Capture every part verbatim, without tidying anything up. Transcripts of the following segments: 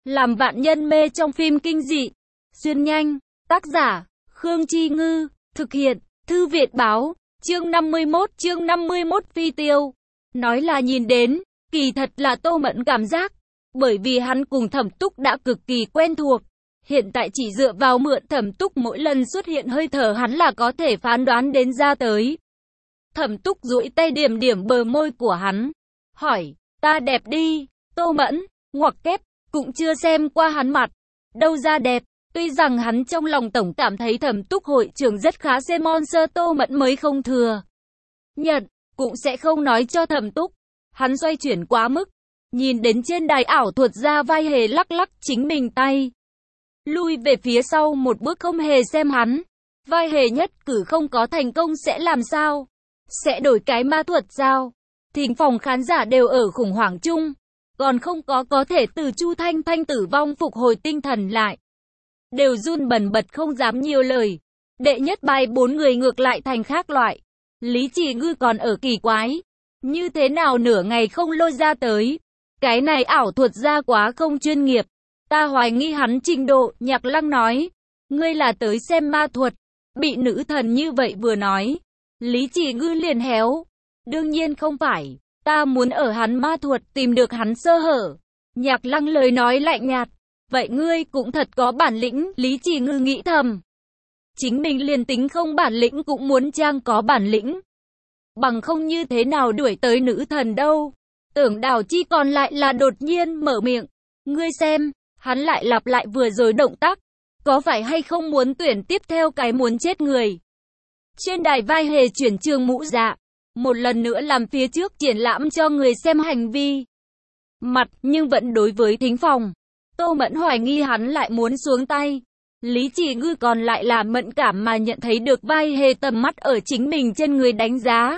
Làm vạn nhân mê trong phim kinh dị. Xuyên nhanh. Tác giả, Khương Chi Ngư. Thực hiện, Thư viện báo. Chương năm mươi mốt, chương năm mươi mốt Phi Tiêu. Nói là nhìn đến, kỳ thật là Tô Mẫn cảm giác. Bởi vì hắn cùng Thẩm Túc đã cực kỳ quen thuộc. Hiện tại chỉ dựa vào mượn Thẩm Túc mỗi lần xuất hiện hơi thở hắn là có thể phán đoán đến ra tới. Thẩm Túc duỗi tay điểm điểm bờ môi của hắn. Hỏi, ta đẹp đi, Tô Mẫn, ngoặc kép, cũng chưa xem qua hắn mặt. Đâu ra đẹp, tuy rằng hắn trong lòng tổng cảm thấy Thẩm Túc hội trưởng rất khá xem monster Tô Mẫn mới không thừa. Nhận, cũng sẽ không nói cho Thẩm Túc. Hắn xoay chuyển quá mức. Nhìn đến trên đài ảo thuật ra vai hề lắc lắc chính mình tay. Lui về phía sau một bước không hề xem hắn. Vai hề nhất cử không có thành công sẽ làm sao? Sẽ đổi cái ma thuật sao? Thính phòng khán giả đều ở khủng hoảng chung. Còn không có có thể từ Chu Thanh Thanh tử vong phục hồi tinh thần lại. Đều run bần bật không dám nhiều lời. Đệ nhất bài bốn người ngược lại thành khác loại. Lý Chỉ Ngư còn ở kỳ quái. Như thế nào nửa ngày không lôi ra tới. Cái này ảo thuật ra quá không chuyên nghiệp. Ta hoài nghi hắn trình độ. Nhạc Lăng nói. Ngươi là tới xem ma thuật. Bị nữ thần như vậy vừa nói. Lý Chỉ Ngư liền héo. Đương nhiên không phải. Ta muốn ở hắn ma thuật tìm được hắn sơ hở. Nhạc Lăng lời nói lạnh nhạt. Vậy ngươi cũng thật có bản lĩnh. Lý Chỉ Ngư nghĩ thầm. Chính mình liền tính không bản lĩnh cũng muốn trang có bản lĩnh. Bằng không như thế nào đuổi tới nữ thần đâu. Tưởng Đào Chi còn lại là đột nhiên mở miệng. Ngươi xem, hắn lại lặp lại vừa rồi động tác. Có phải hay không muốn tuyển tiếp theo cái muốn chết người. Trên đài vai hề chuyển trường mũ dạ. Một lần nữa làm phía trước triển lãm cho người xem hành vi. Mặt nhưng vẫn đối với thính phòng. Tô Mẫn hoài nghi hắn lại muốn xuống tay. Lý Chỉ Ngư còn lại là mẫn cảm mà nhận thấy được vai hề tầm mắt ở chính mình trên người đánh giá.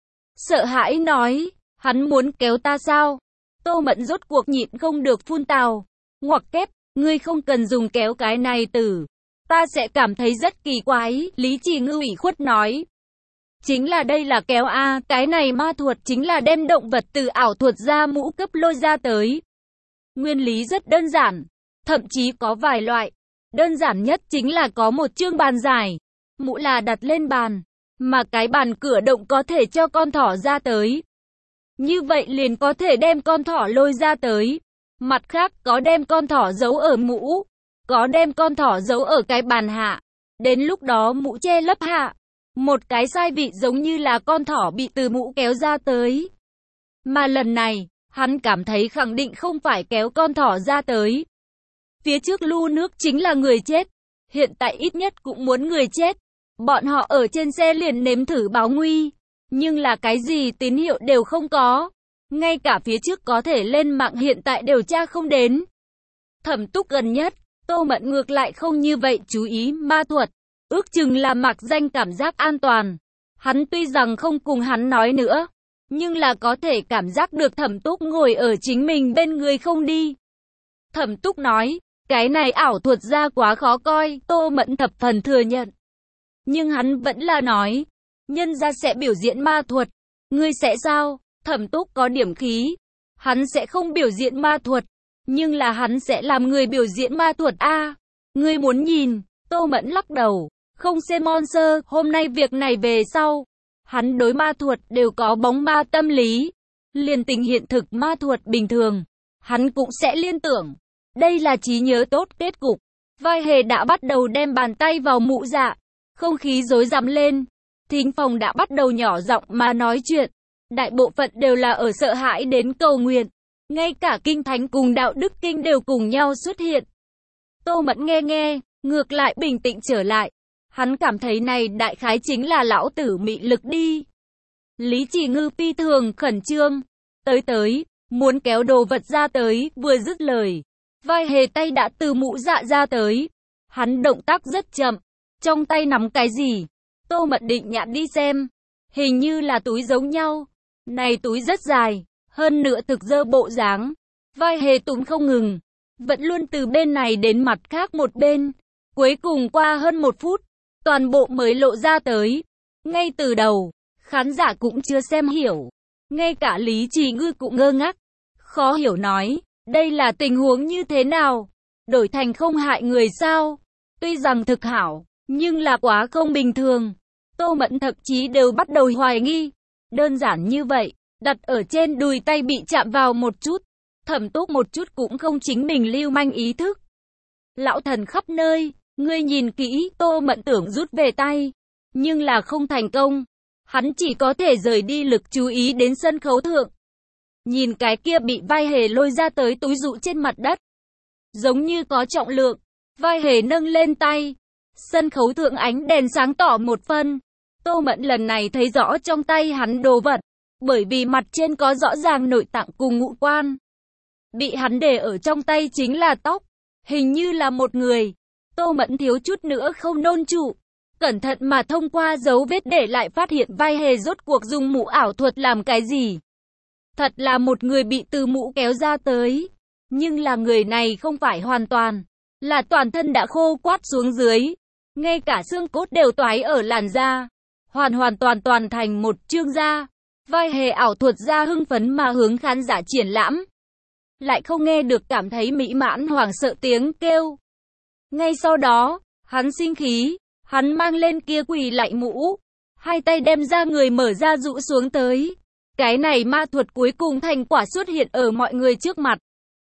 Sợ hãi nói, hắn muốn kéo ta sao? Tô Mẫn rốt cuộc nhịn không được phun tào. Ngoặc kép, ngươi không cần dùng kéo cái này từ. Ta sẽ cảm thấy rất kỳ quái, Lý Chỉ Ngư ủy khuất nói. Chính là đây là kéo a, cái này ma thuật chính là đem động vật từ ảo thuật ra mũ cấp lôi ra tới. Nguyên lý rất đơn giản, thậm chí có vài loại. Đơn giản nhất chính là có một chương bàn dài, mũ là đặt lên bàn, mà cái bàn cửa động có thể cho con thỏ ra tới. Như vậy liền có thể đem con thỏ lôi ra tới. Mặt khác có đem con thỏ giấu ở mũ, có đem con thỏ giấu ở cái bàn hạ. Đến lúc đó mũ che lấp hạ. Một cái sai vị giống như là con thỏ bị từ mũ kéo ra tới. Mà lần này, hắn cảm thấy khẳng định không phải kéo con thỏ ra tới. Phía trước lu nước chính là người chết. Hiện tại ít nhất cũng muốn người chết. Bọn họ ở trên xe liền nếm thử báo nguy. Nhưng là cái gì tín hiệu đều không có. Ngay cả phía trước có thể lên mạng hiện tại đều tra không đến. Thẩm Túc gần nhất, Tô Mẫn ngược lại không như vậy chú ý ma thuật. Ước chừng là mặc danh cảm giác an toàn. Hắn tuy rằng không cùng hắn nói nữa. Nhưng là có thể cảm giác được Thẩm Túc ngồi ở chính mình bên người không đi. Thẩm Túc nói, cái này ảo thuật ra quá khó coi, Tô Mẫn thập phần thừa nhận. Nhưng hắn vẫn là nói, nhân ra sẽ biểu diễn ma thuật. Ngươi sẽ sao? Thẩm Túc có điểm khí. Hắn sẽ không biểu diễn ma thuật. Nhưng là hắn sẽ làm người biểu diễn ma thuật a. À, ngươi muốn nhìn? Tô Mẫn lắc đầu. Không xem monster, hôm nay việc này về sau. Hắn đối ma thuật đều có bóng ma tâm lý. Liên tình hiện thực ma thuật bình thường. Hắn cũng sẽ liên tưởng. Đây là trí nhớ tốt kết cục. Vai hề đã bắt đầu đem bàn tay vào mũ dạ. Không khí rối rắm lên. Thính phòng đã bắt đầu nhỏ giọng mà nói chuyện. Đại bộ phận đều là ở sợ hãi đến cầu nguyện. Ngay cả kinh thánh cùng đạo đức kinh đều cùng nhau xuất hiện. Tô Mẫn nghe nghe, ngược lại bình tĩnh trở lại. Hắn cảm thấy này đại khái chính là lão tử mị lực đi. Lý Chỉ Ngư phi thường khẩn trương. Tới tới, muốn kéo đồ vật ra tới, vừa dứt lời. Vai hề tay đã từ mũ dạ ra tới. Hắn động tác rất chậm. Trong tay nắm cái gì? Tô Mẫn định nhãn đi xem. Hình như là túi giống nhau. Này túi rất dài. Hơn nữa thực dơ bộ dáng. Vai hề túm không ngừng. Vẫn luôn từ bên này đến mặt khác một bên. Cuối cùng qua hơn một phút. Toàn bộ mới lộ ra tới. Ngay từ đầu, khán giả cũng chưa xem hiểu. Ngay cả Lý Chỉ Ngư cũng ngơ ngác. Khó hiểu nói, Đây là tình huống như thế nào? Đổi thành không hại người sao? Tuy rằng thực hảo, nhưng là quá không bình thường. Tô Mẫn thậm chí đều bắt đầu hoài nghi. Đơn giản như vậy, đặt ở trên đùi tay bị chạm vào một chút. Thẩm Túc một chút cũng không chính mình lưu manh ý thức. Lão thần khắp nơi, ngươi nhìn kỹ, Tô Mẫn tưởng rút về tay, nhưng là không thành công. Hắn chỉ có thể rời đi lực chú ý đến sân khấu thượng. Nhìn cái kia bị vai hề lôi ra tới túi dụ trên mặt đất. Giống như có trọng lượng, vai hề nâng lên tay. Sân khấu thượng ánh đèn sáng tỏ một phân. Tô Mẫn lần này thấy rõ trong tay hắn đồ vật, bởi vì mặt trên có rõ ràng nội tạng cùng ngũ quan. Bị hắn để ở trong tay chính là tóc, hình như là một người. Tô Mẫn thiếu chút nữa không nôn trụ. Cẩn thận mà thông qua dấu vết để lại phát hiện vai hề rốt cuộc dùng mũ ảo thuật làm cái gì. Thật là một người bị từ mũ kéo ra tới. Nhưng là người này không phải hoàn toàn, là toàn thân đã khô quắt xuống dưới. Ngay cả xương cốt đều toái ở làn da. Hoàn hoàn toàn toàn thành một chương da. Vai hề ảo thuật ra hưng phấn mà hướng khán giả triển lãm. Lại không nghe được cảm thấy mỹ mãn hoảng sợ tiếng kêu. Ngay sau đó, hắn sinh khí. Hắn mang lên kia quỳ lại mũ, hai tay đem ra người mở ra rũ xuống tới. Cái này ma thuật cuối cùng thành quả xuất hiện ở mọi người trước mặt.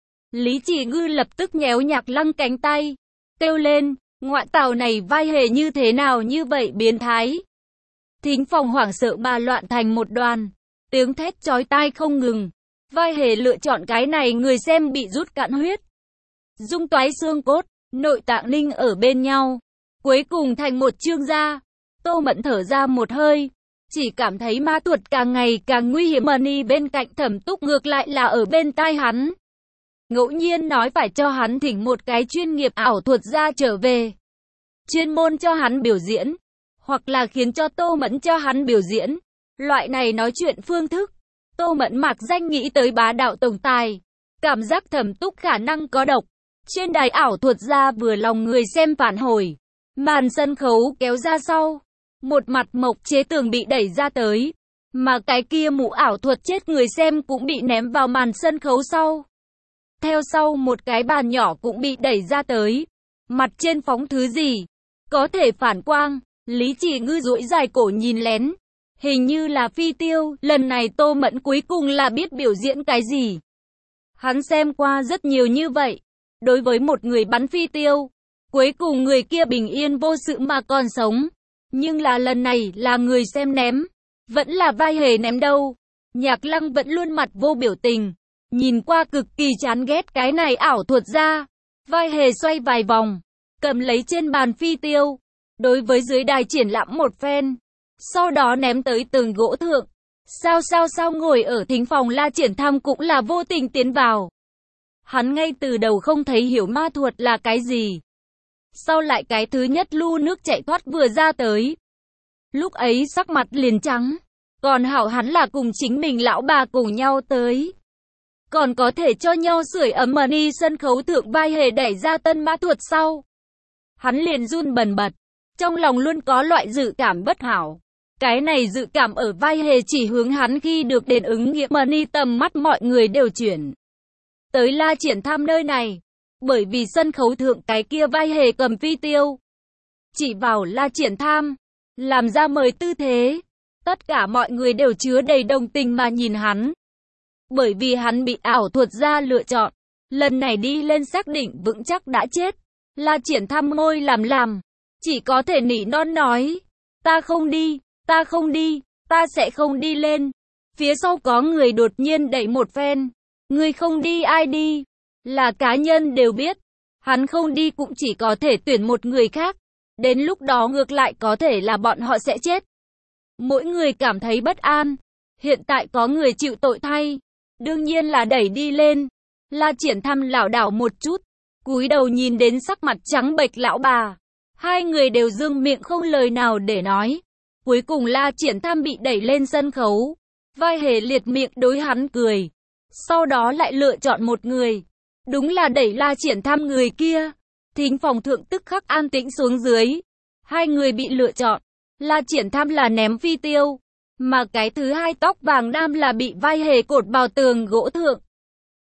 Lý Chỉ Ngư lập tức nhéo Nhạc Lăng cánh tay, kêu lên, ngoại tào này vai hề như thế nào như vậy biến thái. Thính phòng hoảng sợ bà loạn thành một đoàn, tiếng thét chói tai không ngừng. Vai hề lựa chọn cái này người xem bị rút cạn huyết, dung toái xương cốt, nội tạng ninh ở bên nhau. Cuối cùng thành một chương da. Tô Mẫn thở ra một hơi. Chỉ cảm thấy ma thuật càng ngày càng nguy hiểm. Money bên cạnh Thẩm Túc ngược lại là ở bên tai hắn. Ngẫu nhiên nói phải cho hắn thỉnh một cái chuyên nghiệp ảo thuật ra trở về. Chuyên môn cho hắn biểu diễn. Hoặc là khiến cho Tô Mẫn cho hắn biểu diễn. Loại này nói chuyện phương thức. Tô Mẫn mạc danh nghĩ tới bá đạo tổng tài. Cảm giác Thẩm Túc khả năng có độc. Trên đài ảo thuật ra vừa lòng người xem phản hồi. Màn sân khấu kéo ra sau. Một mặt mộc chế tường bị đẩy ra tới. Mà cái kia mũ ảo thuật chết người xem cũng bị ném vào màn sân khấu sau. Theo sau một cái bàn nhỏ cũng bị đẩy ra tới. Mặt trên phóng thứ gì? Có thể phản quang. Lý Chỉ Ngư duỗi dài cổ nhìn lén. Hình như là phi tiêu. Lần này Tô Mẫn cuối cùng là biết biểu diễn cái gì. Hắn xem qua rất nhiều như vậy. Đối với một người bắn phi tiêu, cuối cùng người kia bình yên vô sự mà còn sống. Nhưng là lần này là người xem ném. Vẫn là vai hề ném đâu. Nhạc Lăng vẫn luôn mặt vô biểu tình. Nhìn qua cực kỳ chán ghét cái này ảo thuật ra. Vai hề xoay vài vòng. Cầm lấy trên bàn phi tiêu. Đối với dưới đài triển lãm một phen. Sau đó ném tới từng gỗ thượng. Sao sao sao ngồi ở thính phòng La Triển Tham cũng là vô tình tiến vào. Hắn ngay từ đầu không thấy hiểu ma thuật là cái gì. Sau lại cái thứ nhất lu nước chạy thoát vừa ra tới. Lúc ấy sắc mặt liền trắng. Còn hảo hắn là cùng chính mình lão bà cùng nhau tới. Còn có thể cho nhau sưởi ấm mà đi sân khấu thượng vai hề đẩy ra tân ma thuật sau. Hắn liền run bần bật. Trong lòng luôn có loại dự cảm bất hảo. Cái này dự cảm ở vai hề chỉ hướng hắn khi được đền ứng nghiệm mà đi tầm mắt mọi người đều chuyển tới La Triển Tham nơi này. Bởi vì sân khấu thượng cái kia vai hề cầm phi tiêu. Chỉ vào La Triển Tham. Làm ra mời tư thế. Tất cả mọi người đều chứa đầy đồng tình mà nhìn hắn. Bởi vì hắn bị ảo thuật ra lựa chọn. Lần này đi lên xác định vững chắc đã chết. La Triển Tham môi làm làm. Chỉ có thể nỉ non nói. Ta không đi, ta không đi, ta sẽ không đi lên. Phía sau có người đột nhiên đẩy một phen. Người không đi ai đi? Là cá nhân đều biết. Hắn không đi cũng chỉ có thể tuyển một người khác. Đến lúc đó ngược lại có thể là bọn họ sẽ chết. Mỗi người cảm thấy bất an. Hiện tại có người chịu tội thay. Đương nhiên là đẩy đi lên. La Triển Tham lảo đảo một chút. Cúi đầu nhìn đến sắc mặt trắng bệch lão bà. Hai người đều dương miệng không lời nào để nói. Cuối cùng La Triển Tham bị đẩy lên sân khấu. Vai hề liệt miệng đối hắn cười. Sau đó lại lựa chọn một người. Đúng là đẩy La Triển Tham người kia. Thính phòng thượng tức khắc an tĩnh xuống dưới. Hai người bị lựa chọn. La Triển Tham là ném phi tiêu. Mà cái thứ hai tóc vàng nam là bị vai hề cột vào tường gỗ thượng.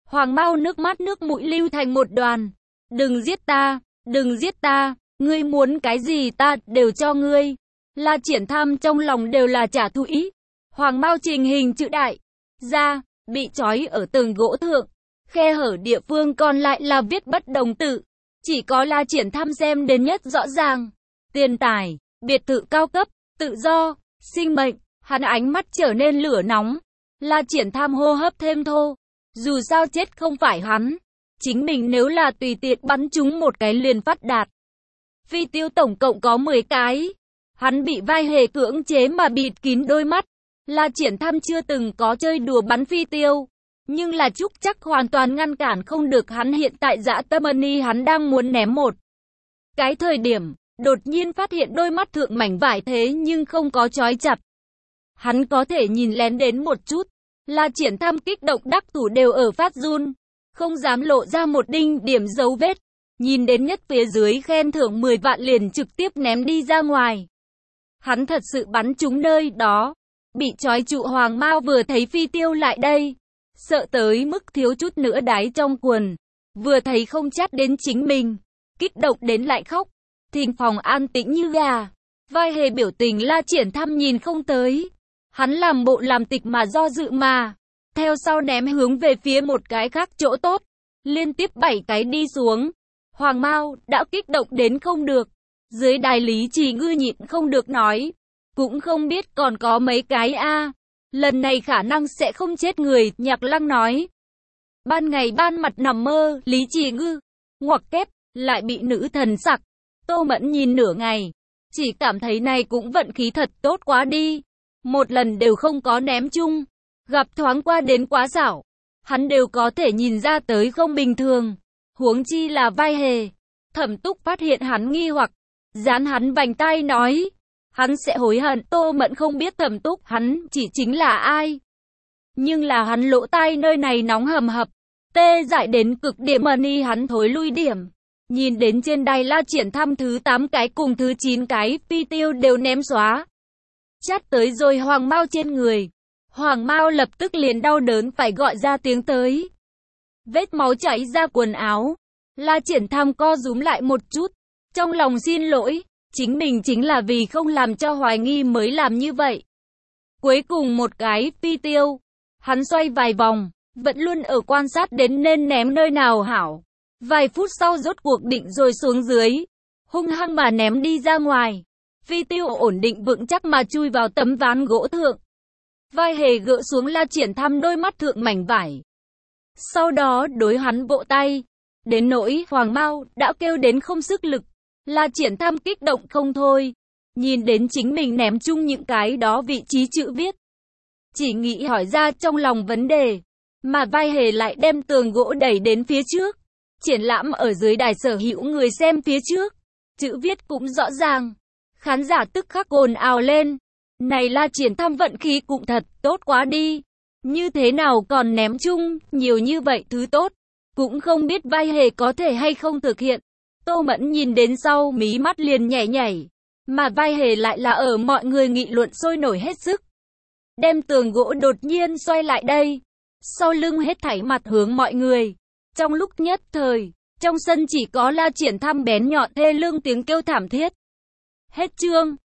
Hoàng Mao nước mắt nước mũi lưu thành một đoàn. Đừng giết ta, đừng giết ta, ngươi muốn cái gì ta đều cho ngươi. La Triển Tham trong lòng đều là trả thù ý. Hoàng Mao trình hình chữ đại ra, bị trói ở tường gỗ thượng. Khe hở địa phương còn lại là viết bất đồng tự. Chỉ có La Triển Tham xem đến nhất rõ ràng. Tiền tài, biệt thự cao cấp, tự do, sinh mệnh. Hắn ánh mắt trở nên lửa nóng. La Triển Tham hô hấp thêm thô. Dù sao chết không phải hắn. Chính mình nếu là tùy tiện bắn trúng một cái liền phát đạt. Phi tiêu tổng cộng có mười cái. Hắn bị vai hề cưỡng chế mà bịt kín đôi mắt. La Triển Tham chưa từng có chơi đùa bắn phi tiêu. Nhưng là Trúc chắc hoàn toàn ngăn cản không được hắn hiện tại dã tâm ni hắn đang muốn ném một. Cái thời điểm, đột nhiên phát hiện đôi mắt thượng mảnh vải thế nhưng không có trói chặt. Hắn có thể nhìn lén đến một chút. La Triển Tham kích động đắc thủ đều ở phát run. Không dám lộ ra một đinh điểm dấu vết. Nhìn đến nhất phía dưới khen thưởng mười vạn liền trực tiếp ném đi ra ngoài. Hắn thật sự bắn trúng nơi đó. Bị trói trụ Hoàng Mao vừa thấy phi tiêu lại đây. Sợ tới mức thiếu chút nữa đáy trong quần. Vừa thấy không chát đến chính mình. Kích động đến lại khóc. Thính phòng an tĩnh như gà. Vai hề biểu tình La Triển Tham nhìn không tới. Hắn làm bộ làm tịch mà do dự mà. Theo sau ném hướng về phía một cái khác chỗ tốt. Liên tiếp bảy cái đi xuống. Hoàng Mao đã kích động đến không được. Dưới đài Lý Trì Ngư nhịn không được nói. Cũng không biết còn có mấy cái a. Lần này khả năng sẽ không chết người, Nhạc Lăng nói. Ban ngày ban mặt nằm mơ, Lý Trì Ngư, ngoặc kép, lại bị nữ thần sặc. Tô Mẫn nhìn nửa ngày. Chỉ cảm thấy này cũng vận khí thật tốt quá đi. Một lần đều không có ném chung. Gặp thoáng qua đến quá xảo. Hắn đều có thể nhìn ra tới không bình thường. Huống chi là vai hề. Thẩm Túc phát hiện hắn nghi hoặc. Dán hắn vành tay nói. Hắn sẽ hối hận. Tô Mẫn không biết Thẩm Túc hắn chỉ chính là ai. Nhưng là hắn lỗ tai nơi này nóng hầm hập. Tê dại đến cực điểm mà ni hắn thối lui điểm. Nhìn đến trên đài La Triển Tham thứ tám cái cùng thứ chín cái phi tiêu đều ném xóa. Chát tới rồi Hoàng Mao trên người. Hoàng Mao lập tức liền đau đớn phải gọi ra tiếng tới. Vết máu chảy ra quần áo. La Triển Tham co rúm lại một chút. Trong lòng xin lỗi. Chính mình chính là vì không làm cho hoài nghi mới làm như vậy. Cuối cùng một cái phi tiêu. Hắn xoay vài vòng. Vẫn luôn ở quan sát đến nên ném nơi nào hảo. Vài phút sau rốt cuộc định rồi xuống dưới. Hung hăng mà ném đi ra ngoài. Phi tiêu ổn định vững chắc mà chui vào tấm ván gỗ thượng. Vai hề gỡ xuống La Triển Tham đôi mắt thượng mảnh vải. Sau đó đối hắn vỗ tay. Đến nỗi Hoàng Mao đã kêu đến không sức lực. La Triển Tham kích động không thôi. Nhìn đến chính mình ném chung những cái đó vị trí chữ viết. Chỉ nghĩ hỏi ra trong lòng vấn đề. Mà vai hề lại đem tường gỗ đẩy đến phía trước. Triển lãm ở dưới đài sở hữu người xem phía trước. Chữ viết cũng rõ ràng. Khán giả tức khắc ồn ào lên. Này La Triển Tham vận khí cũng thật tốt quá đi. Như thế nào còn ném chung nhiều như vậy thứ tốt. Cũng không biết vai hề có thể hay không thực hiện. Tô Mẫn nhìn đến sau mí mắt liền nhảy nhảy. Mà vai hề lại là ở mọi người nghị luận sôi nổi hết sức. Đem tường gỗ đột nhiên xoay lại đây. Sau lưng hết thảy mặt hướng mọi người. Trong lúc nhất thời, trong sân chỉ có La Triển Tham bén nhọn thê lương tiếng kêu thảm thiết. Hết chương.